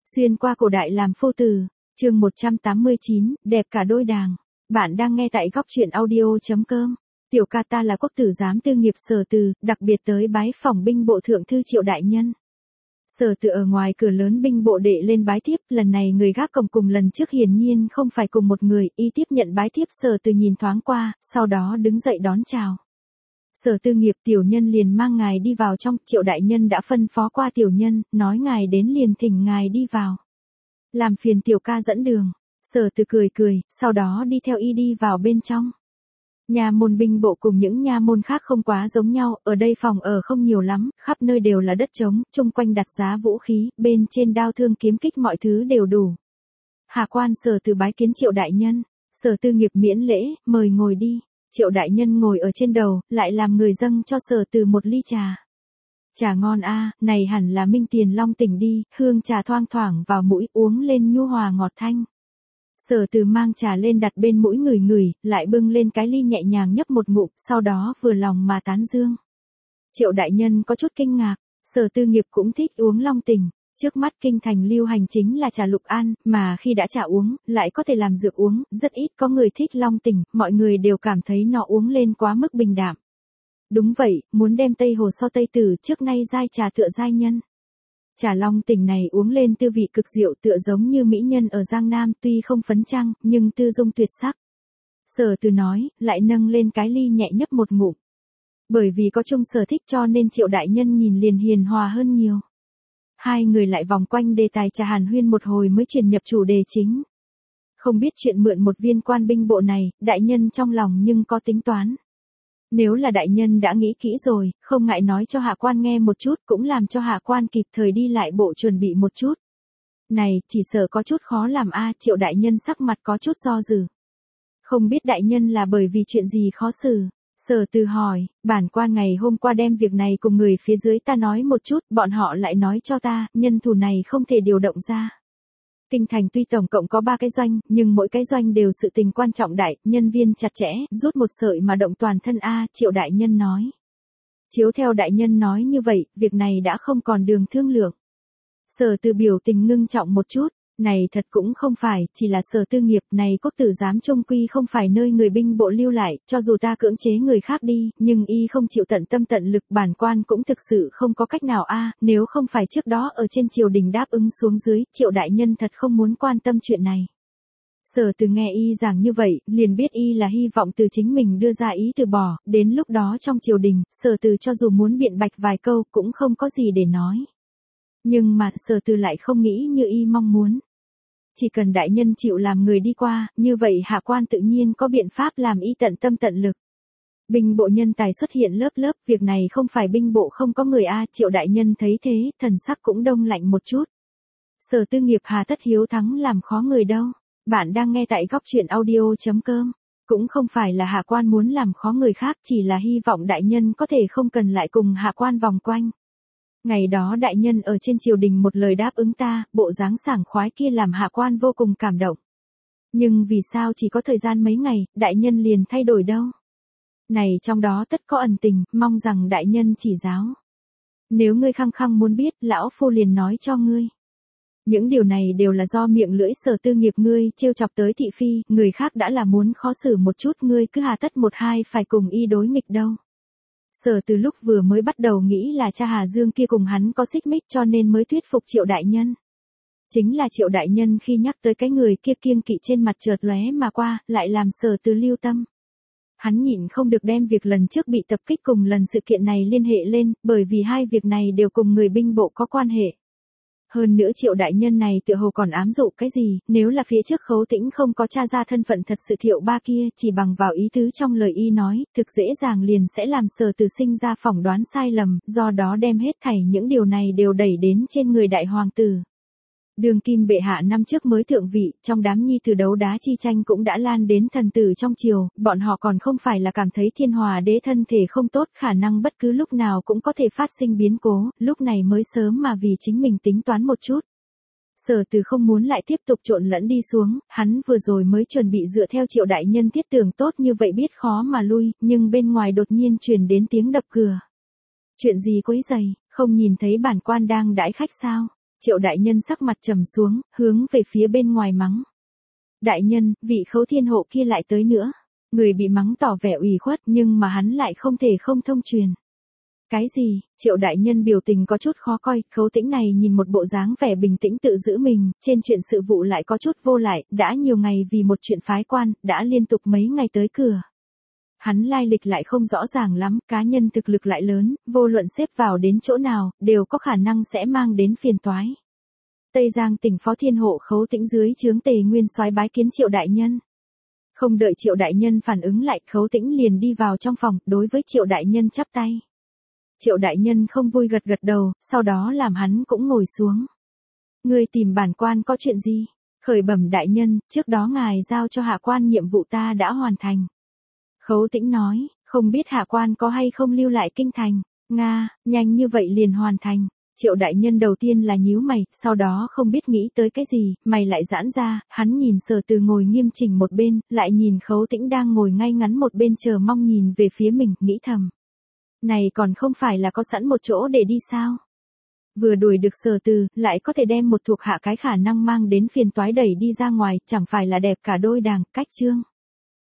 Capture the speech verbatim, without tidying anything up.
Xuyên qua cổ đại làm phu tử, chương một trăm tám mươi chín, đẹp cả đôi đàng. Bạn đang nghe tại góc truyện audio chấm com. Tiểu ca ta là quốc tử giám tư nghiệp Sở Từ, đặc biệt tới bái phỏng binh bộ thượng thư Triệu đại nhân. Sở Từ ở ngoài cửa lớn binh bộ đệ lên bái tiếp, lần này người gác cổng cùng lần trước hiển nhiên không phải cùng một người, y tiếp nhận bái tiếp. Sở Từ nhìn thoáng qua, sau đó đứng dậy đón chào. Sở tư nghiệp tiểu nhân liền mang ngài đi vào trong, Triệu đại nhân đã phân phó qua tiểu nhân, nói ngài đến liền thỉnh ngài đi vào. Làm phiền tiểu ca dẫn đường. Sở Từ cười cười, sau đó đi theo y đi vào bên trong. Nha môn binh bộ cùng những nha môn khác không quá giống nhau, ở đây phòng ở không nhiều lắm, khắp nơi đều là đất trống, chung quanh đặt giá vũ khí, bên trên đao thương kiếm kích mọi thứ đều đủ. Hạ quan Sở Từ bái kiến Triệu đại nhân. Sở tư nghiệp miễn lễ, mời ngồi đi. Triệu đại nhân ngồi ở trên đầu, lại làm người dâng cho Sở Từ một ly trà. Trà ngon a, này hẳn là Minh Tiền Long tỉnh đi, hương trà thoang thoảng vào mũi, uống lên nhu hòa ngọt thanh. Sở Từ mang trà lên đặt bên mũi ngửi ngửi, lại bưng lên cái ly nhẹ nhàng nhấp một ngụm, sau đó vừa lòng mà tán dương. Triệu đại nhân có chút kinh ngạc, Sở tư nghiệp cũng thích uống Long tỉnh. Trước mắt kinh thành lưu hành chính là trà Lục An, mà khi đã trà uống, lại có thể làm dược uống, rất ít có người thích Long tỉnh, mọi người đều cảm thấy nó uống lên quá mức bình đạm. Đúng vậy, muốn đem Tây Hồ so Tây Tử trước nay giai trà tựa giai nhân. Trà Long tỉnh này uống lên tư vị cực diệu tựa giống như mỹ nhân ở Giang Nam, tuy không phấn trăng, nhưng tư dung tuyệt sắc. Sở Từ nói, lại nâng lên cái ly nhẹ nhấp một ngụm. Bởi vì có chung sở thích cho nên Triệu đại nhân nhìn liền hiền hòa hơn nhiều. Hai người lại vòng quanh đề tài trà hàn huyên một hồi mới chuyển nhập chủ đề chính. Không biết chuyện mượn một viên quan binh bộ này, đại nhân trong lòng nhưng có tính toán. Nếu là đại nhân đã nghĩ kỹ rồi, không ngại nói cho hạ quan nghe một chút, cũng làm cho hạ quan kịp thời đi lại bộ chuẩn bị một chút. Này, chỉ sợ có chút khó làm a. Triệu đại nhân sắc mặt có chút do dự. Không biết đại nhân là bởi vì chuyện gì khó xử. Sở Từ hỏi, bản quan ngày hôm qua đem việc này cùng người phía dưới ta nói một chút, bọn họ lại nói cho ta, nhân thủ này không thể điều động ra. Kinh thành tuy tổng cộng có ba cái doanh, nhưng mỗi cái doanh đều sự tình quan trọng đại, nhân viên chặt chẽ, rút một sợi mà động toàn thân a. Triệu đại nhân nói. Chiếu theo đại nhân nói như vậy, việc này đã không còn đường thương lượng. Sở Từ biểu tình ngưng trọng một chút. Này thật cũng không phải, chỉ là Sở tư nghiệp này quốc tử giám trung quy không phải nơi người binh bộ lưu lại, cho dù ta cưỡng chế người khác đi, nhưng y không chịu tận tâm tận lực, bản quan cũng thực sự không có cách nào a. Nếu không phải trước đó ở trên triều đình đáp ứng xuống dưới, Triệu đại nhân thật không muốn quan tâm chuyện này. Sở Từ nghe y giảng như vậy, liền biết y là hy vọng từ chính mình đưa ra ý từ bỏ, đến lúc đó trong triều đình, Sở Từ cho dù muốn biện bạch vài câu cũng không có gì để nói. Nhưng mà Sở Từ lại không nghĩ như y mong muốn. Chỉ cần đại nhân chịu làm người đi qua, như vậy hạ quan tự nhiên có biện pháp làm y tận tâm tận lực. Binh bộ nhân tài xuất hiện lớp lớp, việc này không phải binh bộ không có người a. Triệu đại nhân thấy thế, thần sắc cũng đông lạnh một chút. Sở tư nghiệp hà tất hiếu thắng làm khó người đâu. Bạn đang nghe tại góc truyện audio chấm com. Cũng không phải là hạ quan muốn làm khó người khác, chỉ là hy vọng đại nhân có thể không cần lại cùng hạ quan vòng quanh. Ngày đó đại nhân ở trên triều đình một lời đáp ứng ta, bộ dáng sảng khoái kia làm hạ quan vô cùng cảm động. Nhưng vì sao chỉ có thời gian mấy ngày, đại nhân liền thay đổi đâu? Này trong đó tất có ẩn tình, mong rằng đại nhân chỉ giáo. Nếu ngươi khăng khăng muốn biết, lão phu liền nói cho ngươi. Những điều này đều là do miệng lưỡi Sở tư nghiệp ngươi trêu chọc tới thị phi, người khác đã là muốn khó xử một chút, ngươi cứ hà tất một hai phải cùng y đối nghịch đâu. Sở từ lúc vừa mới bắt đầu nghĩ là cha Hà Dương kia cùng hắn có xích mích cho nên mới thuyết phục Triệu đại nhân. Chính là Triệu đại nhân khi nhắc tới cái người kia kiêng kỵ trên mặt chợt lóe mà qua, lại làm Sở từ lưu tâm. Hắn nhịn không được đem việc lần trước bị tập kích cùng lần sự kiện này liên hệ lên, bởi vì hai việc này đều cùng người binh bộ có quan hệ. Hơn nữa Triệu đại nhân này tựa hồ còn ám dụ cái gì, nếu là phía trước Khấu Tĩnh không có tra ra thân phận thật sự Thiệu ba kia, chỉ bằng vào ý tứ trong lời y nói, thực dễ dàng liền sẽ làm Sở Từ sinh ra phỏng đoán sai lầm, do đó đem hết thảy những điều này đều đẩy đến trên người đại hoàng tử. Đường kim bệ hạ năm trước mới thượng vị, trong đám nhi tử đấu đá chi tranh cũng đã lan đến thần tử trong triều, bọn họ còn không phải là cảm thấy Thiên Hòa đế thân thể không tốt, khả năng bất cứ lúc nào cũng có thể phát sinh biến cố, lúc này mới sớm mà vì chính mình tính toán một chút. Sở Từ không muốn lại tiếp tục trộn lẫn đi xuống, hắn vừa rồi mới chuẩn bị dựa theo Triệu đại nhân thiết tưởng tốt như vậy biết khó mà lui, nhưng bên ngoài đột nhiên truyền đến tiếng đập cửa. Chuyện gì quấy rầy, không nhìn thấy bản quan đang đãi khách sao? Triệu đại nhân sắc mặt trầm xuống, hướng về phía bên ngoài mắng. Đại nhân, vị Khấu Thiên Hộ kia lại tới nữa. Người bị mắng tỏ vẻ ủy khuất nhưng mà hắn lại không thể không thông truyền. Cái gì? Triệu đại nhân biểu tình có chút khó coi, Khấu Tĩnh này nhìn một bộ dáng vẻ bình tĩnh tự giữ mình, trên chuyện sự vụ lại có chút vô lại, đã nhiều ngày vì một chuyện phái quan, đã liên tục mấy ngày tới cửa. Hắn lai lịch lại không rõ ràng lắm, cá nhân thực lực lại lớn, vô luận xếp vào đến chỗ nào, đều có khả năng sẽ mang đến phiền toái. Tây Giang tỉnh Phó Thiên Hộ Khấu Tĩnh dưới trướng Tề Nguyên Soái bái kiến Triệu đại nhân. Không đợi Triệu đại nhân phản ứng lại, Khấu Tĩnh liền đi vào trong phòng, đối với Triệu đại nhân chắp tay. Triệu đại nhân không vui gật gật đầu, sau đó làm hắn cũng ngồi xuống. Ngươi tìm bản quan có chuyện gì? Khởi bẩm đại nhân, trước đó ngài giao cho hạ quan nhiệm vụ ta đã hoàn thành. Khấu Tĩnh nói, không biết hạ quan có hay không lưu lại kinh thành. Nga, nhanh như vậy liền hoàn thành. Triệu đại nhân đầu tiên là nhíu mày, sau đó không biết nghĩ tới cái gì, mày lại giãn ra, hắn nhìn Sở Từ ngồi nghiêm chỉnh một bên, lại nhìn Khấu Tĩnh đang ngồi ngay ngắn một bên chờ mong nhìn về phía mình, nghĩ thầm. Này còn không phải là có sẵn một chỗ để đi sao? Vừa đuổi được Sở Từ, lại có thể đem một thuộc hạ cái khả năng mang đến phiền toái đẩy đi ra ngoài, chẳng phải là đẹp cả đôi đàng, cách chương.